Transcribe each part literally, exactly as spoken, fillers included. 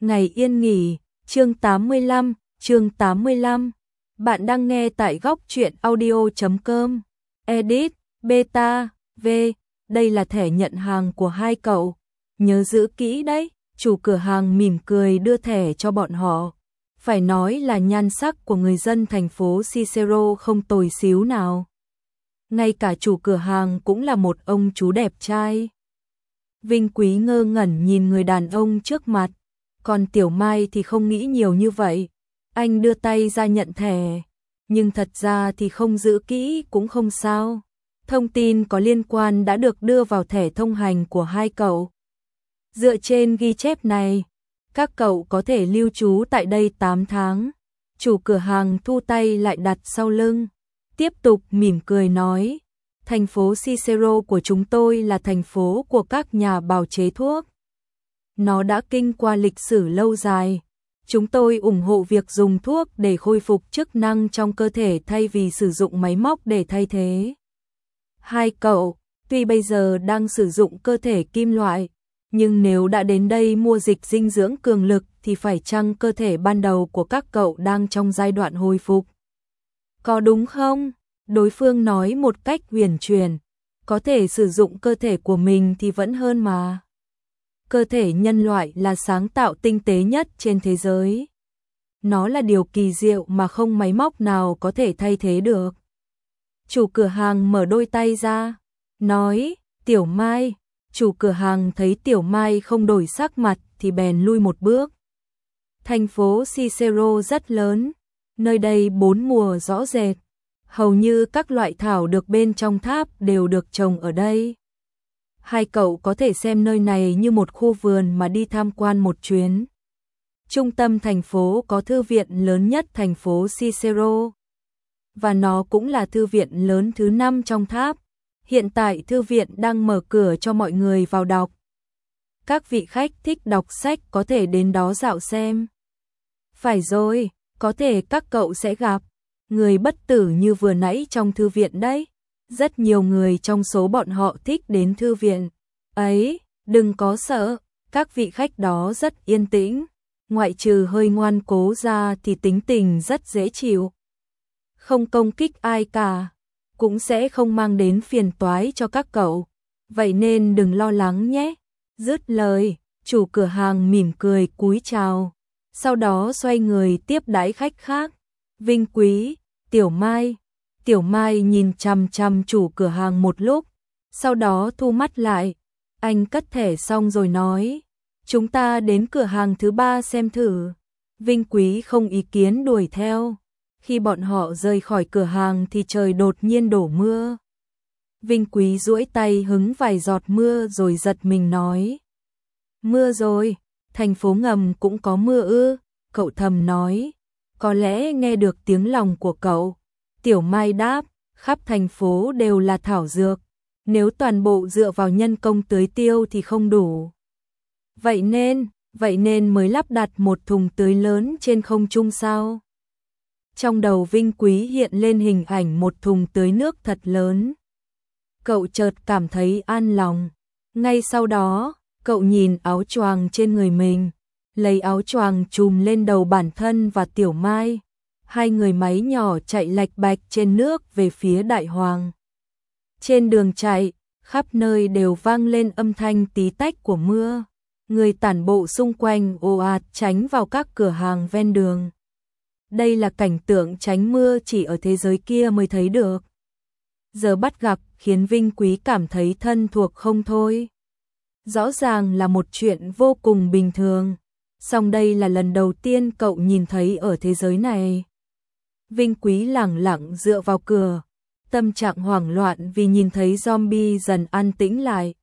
Ngày yên nghỉ, chương tám mươi lăm, chương tám mươi lăm. Bạn đang nghe tại góc truyện audio chấm com. Edit, beta, v. Đây là thẻ nhận hàng của hai cậu. Nhớ giữ kỹ đấy. Chủ cửa hàng mỉm cười đưa thẻ cho bọn họ. Phải nói là nhan sắc của người dân thành phố Cicero không tồi xíu nào. Ngay cả chủ cửa hàng cũng là một ông chú đẹp trai. Vinh Quý ngơ ngẩn nhìn người đàn ông trước mặt. Còn Tiểu Mai thì không nghĩ nhiều như vậy. Anh đưa tay ra nhận thẻ. Nhưng thật ra thì không giữ kỹ cũng không sao. Thông tin có liên quan đã được đưa vào thẻ thông hành của hai cậu. Dựa trên ghi chép này, các cậu có thể lưu trú tại đây tám tháng. Chủ cửa hàng thu tay lại đặt sau lưng. Tiếp tục mỉm cười nói. Thành phố Cicero của chúng tôi là thành phố của các nhà bào chế thuốc. Nó đã kinh qua lịch sử lâu dài. Chúng tôi ủng hộ việc dùng thuốc để khôi phục chức năng trong cơ thể thay vì sử dụng máy móc để thay thế. Hai cậu, tuy bây giờ đang sử dụng cơ thể kim loại, nhưng nếu đã đến đây mua dịch dinh dưỡng cường lực thì phải chăng cơ thể ban đầu của các cậu đang trong giai đoạn hồi phục? Có đúng không? Đối phương nói một cách huyền chuyển. Có thể sử dụng cơ thể của mình thì vẫn hơn mà. Cơ thể nhân loại là sáng tạo tinh tế nhất trên thế giới. Nó là điều kỳ diệu mà không máy móc nào có thể thay thế được. Chủ cửa hàng mở đôi tay ra, nói, Tiểu Mai. Chủ cửa hàng thấy Tiểu Mai không đổi sắc mặt thì bèn lui một bước. Thành phố Cicero rất lớn, nơi đây bốn mùa rõ rệt. Hầu như các loại thảo được bên trong tháp đều được trồng ở đây. Hai cậu có thể xem nơi này như một khu vườn mà đi tham quan một chuyến. Trung tâm thành phố có thư viện lớn nhất thành phố Cicero. Và nó cũng là thư viện lớn thứ năm trong tháp. Hiện tại thư viện đang mở cửa cho mọi người vào đọc. Các vị khách thích đọc sách có thể đến đó dạo xem. Phải rồi, có thể các cậu sẽ gặp người bất tử như vừa nãy trong thư viện đấy. Rất nhiều người trong số bọn họ thích đến thư viện. Ấy, đừng có sợ, các vị khách đó rất yên tĩnh. Ngoại trừ hơi ngoan cố ra thì tính tình rất dễ chịu. Không công kích ai cả, cũng sẽ không mang đến phiền toái cho các cậu. Vậy nên đừng lo lắng nhé. Dứt lời, chủ cửa hàng mỉm cười cúi chào. Sau đó xoay người tiếp đãi khách khác. Vinh Quý, Tiểu Mai. Tiểu Mai nhìn chằm chằm chủ cửa hàng một lúc, sau đó thu mắt lại. Anh cất thẻ xong rồi nói, chúng ta đến cửa hàng thứ ba xem thử. Vinh Quý không ý kiến đuổi theo. Khi bọn họ rời khỏi cửa hàng thì trời đột nhiên đổ mưa. Vinh Quý duỗi tay hứng vài giọt mưa rồi giật mình nói. Mưa rồi, thành phố ngầm cũng có mưa ư? Cậu thầm nói, có lẽ nghe được tiếng lòng của cậu. Tiểu Mai đáp, khắp thành phố đều là thảo dược. Nếu toàn bộ dựa vào nhân công tưới tiêu thì không đủ. Vậy nên, vậy nên mới lắp đặt một thùng tưới lớn trên không trung sao? Trong đầu Vinh Quý hiện lên hình ảnh một thùng tưới nước thật lớn. Cậu chợt cảm thấy an lòng. Ngay sau đó, cậu nhìn áo choàng trên người mình, lấy áo choàng trùm lên đầu bản thân và Tiểu Mai. Hai người máy nhỏ chạy lạch bạch trên nước về phía Đại Hoàng. Trên đường chạy, khắp nơi đều vang lên âm thanh tí tách của mưa. Người tản bộ xung quanh ồ ạt tránh vào các cửa hàng ven đường. Đây là cảnh tượng tránh mưa chỉ ở thế giới kia mới thấy được. Giờ bắt gặp khiến Vinh Quý cảm thấy thân thuộc không thôi. Rõ ràng là một chuyện vô cùng bình thường. Song đây là lần đầu tiên cậu nhìn thấy ở thế giới này. Vinh Quý lẳng lặng dựa vào cửa, tâm trạng hoảng loạn vì nhìn thấy zombie dần an tĩnh lại.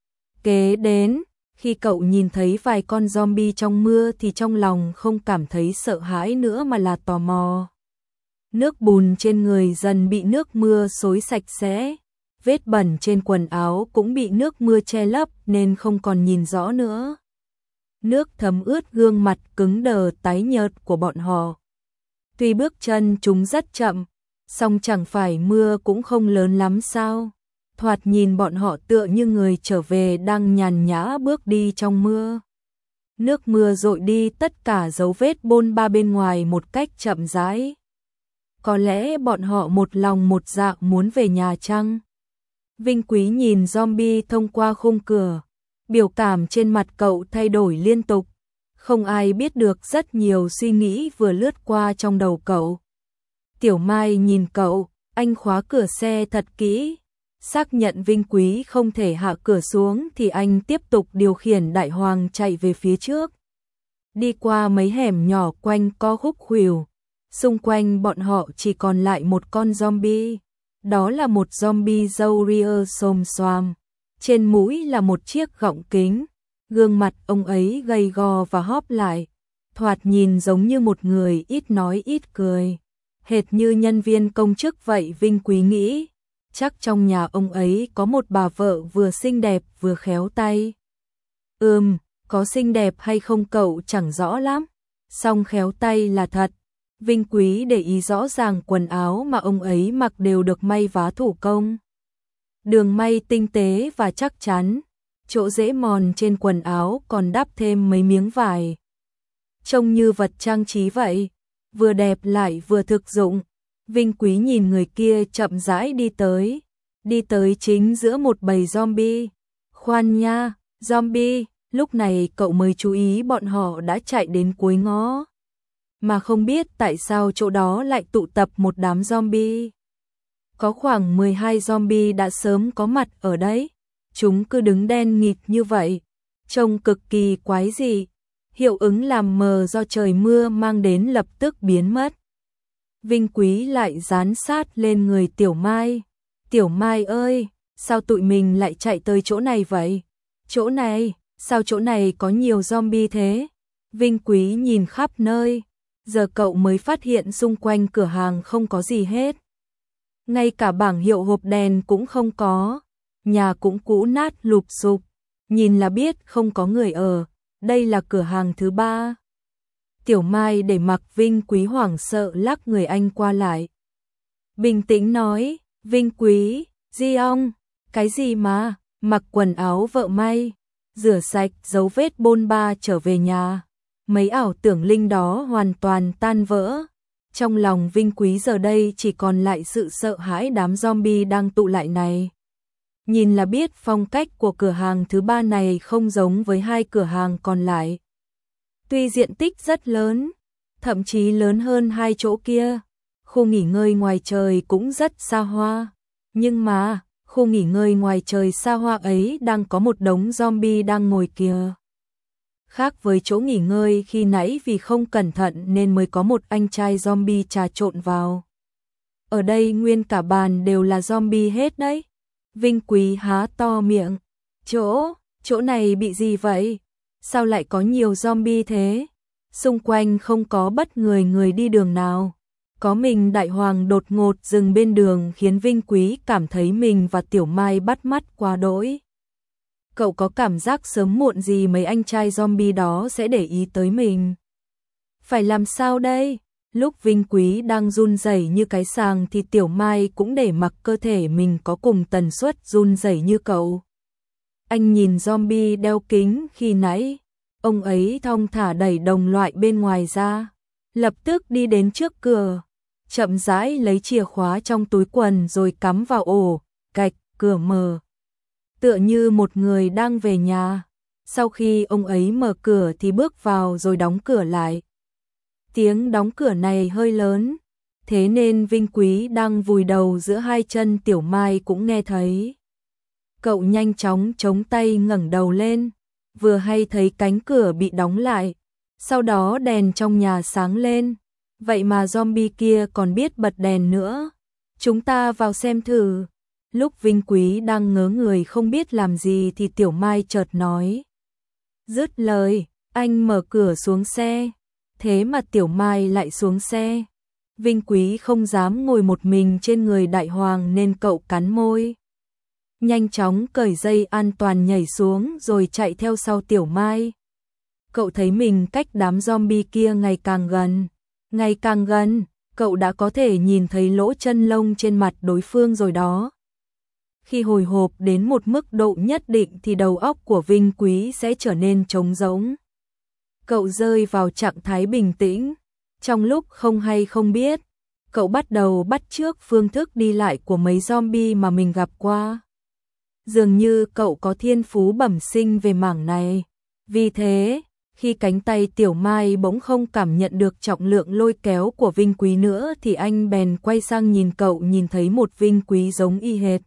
Kế đến, khi cậu nhìn thấy vài con zombie trong mưa thì trong lòng không cảm thấy sợ hãi nữa mà là tò mò. Nước bùn trên người dần bị nước mưa xối sạch sẽ, vết bẩn trên quần áo cũng bị nước mưa che lấp nên không còn nhìn rõ nữa. Nước thấm ướt gương mặt cứng đờ tái nhợt của bọn họ. Tuy bước chân chúng rất chậm, song chẳng phải mưa cũng không lớn lắm sao? Thoạt nhìn bọn họ tựa như người trở về đang nhàn nhã bước đi trong mưa. nước mưa dội đi tất cả dấu vết bôn ba bên ngoài một cách chậm rãi. Có lẽ bọn họ một lòng một dạ muốn về nhà chăng? Vinh Quý nhìn zombie thông qua khung cửa, biểu cảm trên mặt cậu thay đổi liên tục. Không ai biết được rất nhiều suy nghĩ vừa lướt qua trong đầu cậu. Tiểu Mai nhìn cậu, anh khóa cửa xe thật kỹ. Xác nhận Vinh Quý không thể hạ cửa xuống thì anh tiếp tục điều khiển đại hoàng chạy về phía trước. Đi qua mấy hẻm nhỏ quanh co khúc khuỷu. Xung quanh bọn họ chỉ còn lại một con zombie. Đó là một zombie râu ria xồm xoàm. Trên mũi là một chiếc gọng kính. Gương mặt ông ấy gầy gò và hóp lại. Thoạt nhìn giống như một người ít nói ít cười. Hệt như nhân viên công chức vậy. Vinh Quý nghĩ. Chắc trong nhà ông ấy có một bà vợ vừa xinh đẹp vừa khéo tay. Ừm, có xinh đẹp hay không cậu chẳng rõ lắm. Song khéo tay là thật. Vinh Quý để ý rõ ràng quần áo mà ông ấy mặc đều được may vá thủ công. Đường may tinh tế và chắc chắn. Chỗ rễ mòn trên quần áo còn đắp thêm mấy miếng vải. Trông như vật trang trí vậy. Vừa đẹp lại vừa thực dụng. Vinh Quý nhìn người kia chậm rãi đi tới. Đi tới chính giữa một bầy zombie. Khoan nha, zombie. Lúc này cậu mới chú ý bọn họ đã chạy đến cuối ngõ. Mà không biết tại sao chỗ đó lại tụ tập một đám zombie. Có khoảng mười hai zombie đã sớm có mặt ở đấy. Chúng cứ đứng đen nghịt như vậy. Trông cực kỳ quái dị. Hiệu ứng làm mờ do trời mưa mang đến lập tức biến mất. Vinh Quý lại dán sát lên người Tiểu Mai. Tiểu Mai ơi, sao tụi mình lại chạy tới chỗ này vậy? Chỗ này, sao chỗ này có nhiều zombie thế? Vinh Quý nhìn khắp nơi. Giờ cậu mới phát hiện xung quanh cửa hàng không có gì hết. Ngay cả bảng hiệu hộp đèn cũng không có. Nhà cũng cũ nát lụp xụp. Nhìn là biết không có người ở. Đây là cửa hàng thứ ba. Tiểu Mai để mặc Vinh Quý hoảng sợ lắc người anh qua lại. Bình tĩnh nói, Vinh Quý, Di ông, cái gì mà, mặc quần áo vợ may, rửa sạch dấu vết bôn ba trở về nhà. Mấy ảo tưởng linh đó hoàn toàn tan vỡ. Trong lòng Vinh Quý giờ đây chỉ còn lại sự sợ hãi đám zombie đang tụ lại này. Nhìn là biết phong cách của cửa hàng thứ ba này không giống với hai cửa hàng còn lại. Tuy diện tích rất lớn, thậm chí lớn hơn hai chỗ kia, khu nghỉ ngơi ngoài trời cũng rất xa hoa. Nhưng mà, khu nghỉ ngơi ngoài trời xa hoa ấy đang có một đống zombie đang ngồi kìa. Khác với chỗ nghỉ ngơi khi nãy vì không cẩn thận nên mới có một anh trai zombie trà trộn vào. Ở đây nguyên cả bàn đều là zombie hết đấy. Vinh Quý há to miệng. Chỗ, chỗ này bị gì vậy? Sao lại có nhiều zombie thế? Xung quanh không có bất người người đi đường nào. Có mình Đại Hoàng đột ngột dừng bên đường khiến Vinh Quý cảm thấy mình và Tiểu Mai bắt mắt quá đỗi. Cậu có cảm giác sớm muộn gì mấy anh trai zombie đó sẽ để ý tới mình. Phải làm sao đây? Lúc Vinh Quý đang run rẩy như cái sàng thì Tiểu Mai cũng để mặc cơ thể mình có cùng tần suất run rẩy như cậu. Anh nhìn zombie đeo kính khi nãy, ông ấy thong thả đẩy đồng loại bên ngoài ra, lập tức đi đến trước cửa, chậm rãi lấy chìa khóa trong túi quần rồi cắm vào ổ, gạch, cửa mở. Tựa như một người đang về nhà. Sau khi ông ấy mở cửa thì bước vào rồi đóng cửa lại. Tiếng đóng cửa này hơi lớn, thế nên Vinh Quý đang vùi đầu giữa hai chân Tiểu Mai cũng nghe thấy. Cậu nhanh chóng chống tay ngẩng đầu lên, vừa hay thấy cánh cửa bị đóng lại, sau đó đèn trong nhà sáng lên. Vậy mà zombie kia còn biết bật đèn nữa. Chúng ta vào xem thử. Lúc Vinh Quý đang ngớ người không biết làm gì thì Tiểu Mai chợt nói. Dứt lời, anh mở cửa xuống xe. Thế mà Tiểu Mai lại xuống xe. Vinh Quý không dám ngồi một mình trên người Đại Hoàng nên cậu cắn môi. Nhanh chóng cởi dây an toàn nhảy xuống rồi chạy theo sau Tiểu Mai. Cậu thấy mình cách đám zombie kia ngày càng gần. Ngày càng gần, cậu đã có thể nhìn thấy lỗ chân lông trên mặt đối phương rồi đó. Khi hồi hộp đến một mức độ nhất định thì đầu óc của Vinh Quý sẽ trở nên trống rỗng. cậu rơi vào trạng thái bình tĩnh. Trong lúc không hay không biết, cậu bắt đầu bắt chước phương thức đi lại của mấy zombie mà mình gặp qua. Dường như cậu có thiên phú bẩm sinh về mảng này. Vì thế, khi cánh tay Tiểu Mai bỗng không cảm nhận được trọng lượng lôi kéo của Vinh Quý nữa thì anh bèn quay sang nhìn cậu, nhìn thấy một Vinh Quý giống y hệt.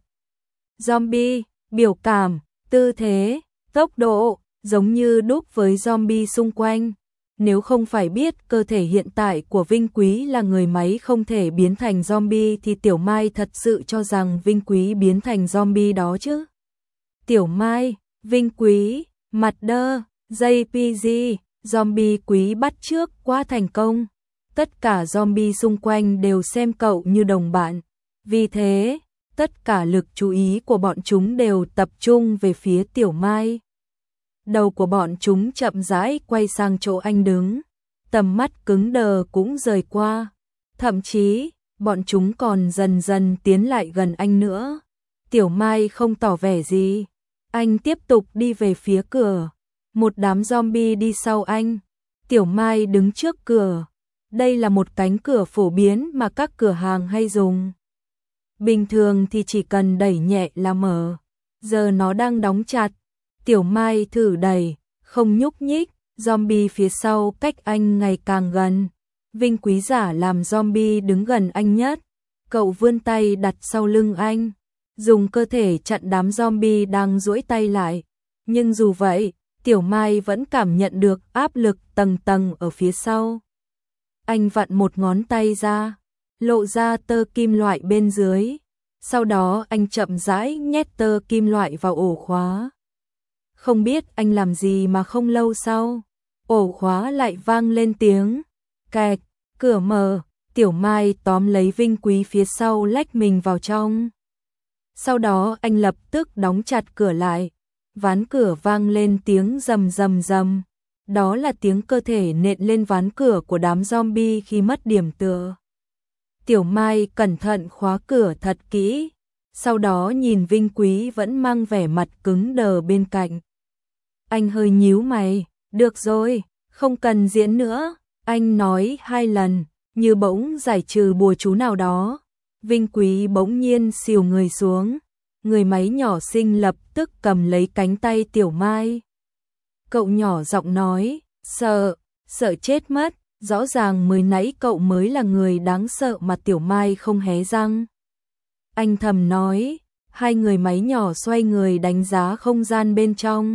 Zombie, biểu cảm, tư thế, tốc độ, giống như đúc với zombie xung quanh. Nếu không phải biết cơ thể hiện tại của Vinh Quý là người máy không thể biến thành zombie thì Tiểu Mai thật sự cho rằng Vinh Quý biến thành zombie đó chứ. Tiểu Mai, Vinh Quý, mặt đơ, gi pê giê, zombie Quý bắt chước quá thành công. Tất cả zombie xung quanh đều xem cậu như đồng bạn. Vì thế, tất cả lực chú ý của bọn chúng đều tập trung về phía Tiểu Mai. Đầu của bọn chúng chậm rãi quay sang chỗ anh đứng, tầm mắt cứng đờ cũng rời qua. Thậm chí, bọn chúng còn dần dần tiến lại gần anh nữa. Tiểu Mai không tỏ vẻ gì. Anh tiếp tục đi về phía cửa. Một đám zombie đi sau anh. Tiểu Mai đứng trước cửa. Đây là một cánh cửa phổ biến mà các cửa hàng hay dùng. Bình thường thì chỉ cần đẩy nhẹ là mở. Giờ nó đang đóng chặt. Tiểu Mai thử đẩy, không nhúc nhích. Zombie phía sau cách anh ngày càng gần. Vinh Quý giả làm zombie đứng gần anh nhất. Cậu vươn tay đặt sau lưng anh, dùng cơ thể chặn đám zombie đang duỗi tay lại. Nhưng dù vậy, Tiểu Mai vẫn cảm nhận được áp lực tầng tầng ở phía sau. Anh vặn một ngón tay ra, lộ ra tơ kim loại bên dưới. Sau đó anh chậm rãi nhét tơ kim loại vào ổ khóa. Không biết anh làm gì mà không lâu sau, ổ khóa lại vang lên tiếng kẹt, cửa mở. Tiểu Mai tóm lấy Vinh Quý phía sau lách mình vào trong. Sau đó anh lập tức đóng chặt cửa lại. Ván cửa vang lên tiếng rầm rầm rầm. Đó là tiếng cơ thể nện lên ván cửa của đám zombie khi mất điểm tựa. Tiểu Mai cẩn thận khóa cửa thật kỹ. Sau đó nhìn Vinh Quý vẫn mang vẻ mặt cứng đờ bên cạnh. Anh hơi nhíu mày. Được rồi, không cần diễn nữa. Anh nói hai lần, như bỗng giải trừ bùa chú nào đó. Vinh Quý bỗng nhiên xìu người xuống. Người máy nhỏ xinh lập tức cầm lấy cánh tay Tiểu Mai. Cậu nhỏ giọng nói, sợ, sợ chết mất. Rõ ràng mới nãy cậu mới là người đáng sợ mà Tiểu Mai không hé răng. Anh thầm nói, hai người máy nhỏ xoay người đánh giá không gian bên trong.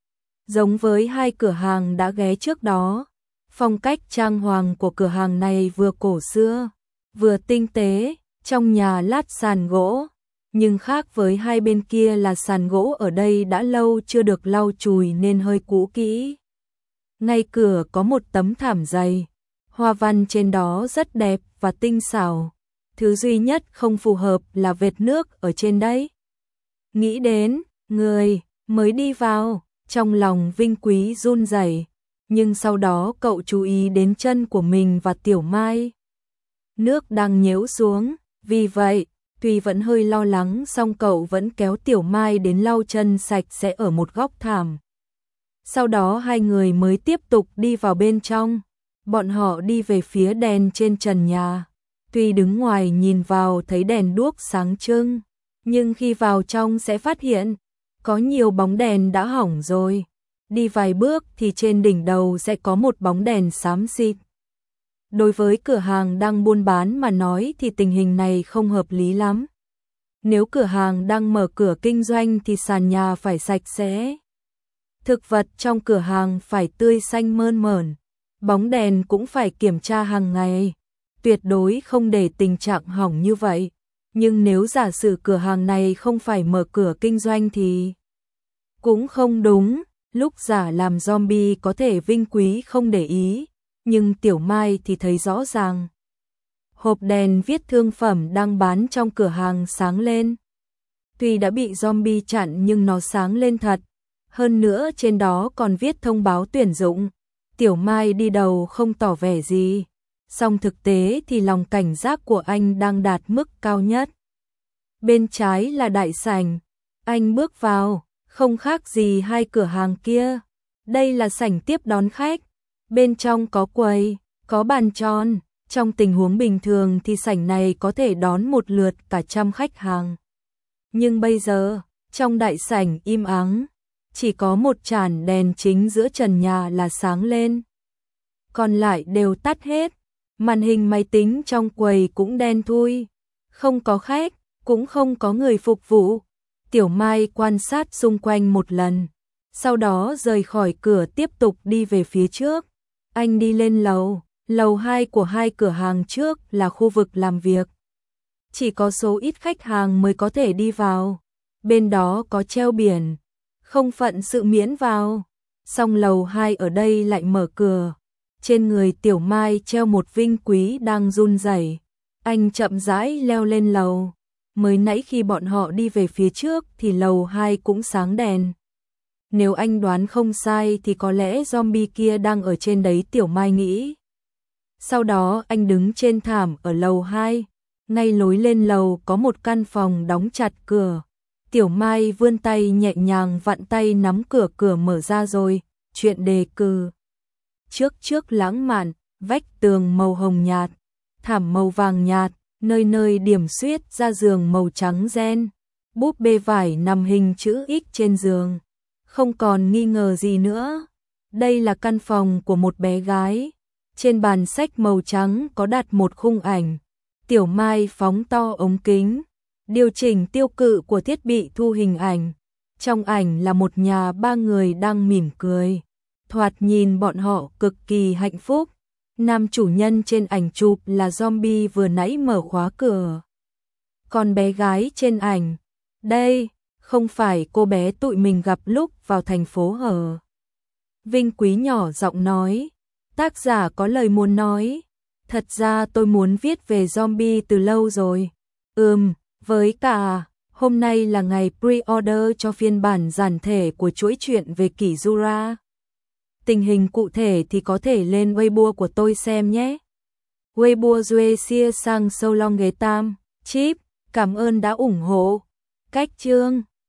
Giống với hai cửa hàng đã ghé trước đó. Phong cách trang hoàng của cửa hàng này vừa cổ xưa, vừa tinh tế, trong nhà lát sàn gỗ. Nhưng khác với hai bên kia là sàn gỗ ở đây đã lâu chưa được lau chùi nên hơi cũ kỹ. Ngay cửa có một tấm thảm dày, hoa văn trên đó rất đẹp và tinh xảo. Thứ duy nhất không phù hợp là vệt nước ở trên đấy. Nghĩ đến, người mới đi vào, trong lòng Vinh Quý run rẩy. Nhưng sau đó cậu chú ý đến chân của mình và Tiểu Mai. Nước đang nhễu xuống, vì vậy, tuy vẫn hơi lo lắng song cậu vẫn kéo Tiểu Mai đến lau chân sạch sẽ ở một góc thảm. Sau đó hai người mới tiếp tục đi vào bên trong. Bọn họ đi về phía đèn trên trần nhà. Tuy đứng ngoài nhìn vào thấy đèn đuốc sáng trưng, nhưng khi vào trong sẽ phát hiện có nhiều bóng đèn đã hỏng rồi. Đi vài bước thì trên đỉnh đầu sẽ có một bóng đèn xám xịt. Đối với cửa hàng đang buôn bán mà nói thì tình hình này không hợp lý lắm. Nếu cửa hàng đang mở cửa kinh doanh thì sàn nhà phải sạch sẽ. Thực vật trong cửa hàng phải tươi xanh mơn mởn. Bóng đèn cũng phải kiểm tra hàng ngày. Tuyệt đối không để tình trạng hỏng như vậy. Nhưng nếu giả sử cửa hàng này không phải mở cửa kinh doanh thì cũng không đúng. Lúc giả làm zombie có thể Vinh Quý không để ý, nhưng Tiểu Mai thì thấy rõ ràng. Hộp đèn viết thương phẩm đang bán trong cửa hàng sáng lên. Tuy đã bị zombie chặn nhưng nó sáng lên thật. Hơn nữa trên đó còn viết thông báo tuyển dụng. Tiểu Mai đi đầu không tỏ vẻ gì. Song thực tế thì lòng cảnh giác của anh đang đạt mức cao nhất. Bên trái là đại sảnh. Anh bước vào. Không khác gì hai cửa hàng kia. Đây là sảnh tiếp đón khách. Bên trong có quầy, có bàn tròn, trong tình huống bình thường thì sảnh này có thể đón một lượt cả trăm khách hàng. Nhưng bây giờ, trong đại sảnh im ắng, chỉ có một chản đèn chính giữa trần nhà là sáng lên. Còn lại đều tắt hết, màn hình máy tính trong quầy cũng đen thui, không có khách, cũng không có người phục vụ. Tiểu Mai quan sát xung quanh một lần, sau đó rời khỏi cửa tiếp tục đi về phía trước. Anh đi lên lầu, lầu hai của hai cửa hàng trước là khu vực làm việc. Chỉ có số ít khách hàng mới có thể đi vào, bên đó có treo biển, không phận sự miễn vào. Song lầu hai ở đây lại mở cửa, trên người Tiểu Mai treo một vinh quý đang run rẩy. Anh chậm rãi leo lên lầu, mới nãy khi bọn họ đi về phía trước thì lầu hai cũng sáng đèn. Nếu anh đoán không sai thì có lẽ zombie kia đang ở trên đấy, Tiểu Mai nghĩ. Sau đó anh đứng trên thảm ở lầu hai, ngay lối lên lầu có một căn phòng đóng chặt cửa. Tiểu Mai vươn tay nhẹ nhàng vặn tay nắm cửa, cửa mở ra rồi. Chuyện đề cử. Trước trước lãng mạn, vách tường màu hồng nhạt, thảm màu vàng nhạt, nơi nơi điểm xuyết ra giường màu trắng ren. Búp bê vải nằm hình chữ X trên giường. Không còn nghi ngờ gì nữa. Đây là căn phòng của một bé gái. Trên bàn sách màu trắng có đặt một khung ảnh. Tiểu Mai phóng to ống kính, điều chỉnh tiêu cự của thiết bị thu hình ảnh. Trong ảnh là một nhà ba người đang mỉm cười. Thoạt nhìn bọn họ cực kỳ hạnh phúc. Nam chủ nhân trên ảnh chụp là zombie vừa nãy mở khóa cửa. Còn bé gái trên ảnh, đây, không phải cô bé tụi mình gặp lúc vào thành phố hờ. Vinh Quý nhỏ giọng nói, tác giả có lời muốn nói. Thật ra tôi muốn viết về zombie từ lâu rồi. Ừm, với cả, hôm nay là ngày pre-order cho phiên bản giản thể của chuỗi truyện về kỷ Jura. Tình hình cụ thể thì có thể lên Weibo của tôi xem nhé. Weibo Duy Xia Sang Sâu Long Ghế Tam, Chip, cảm ơn đã ủng hộ. Cách chương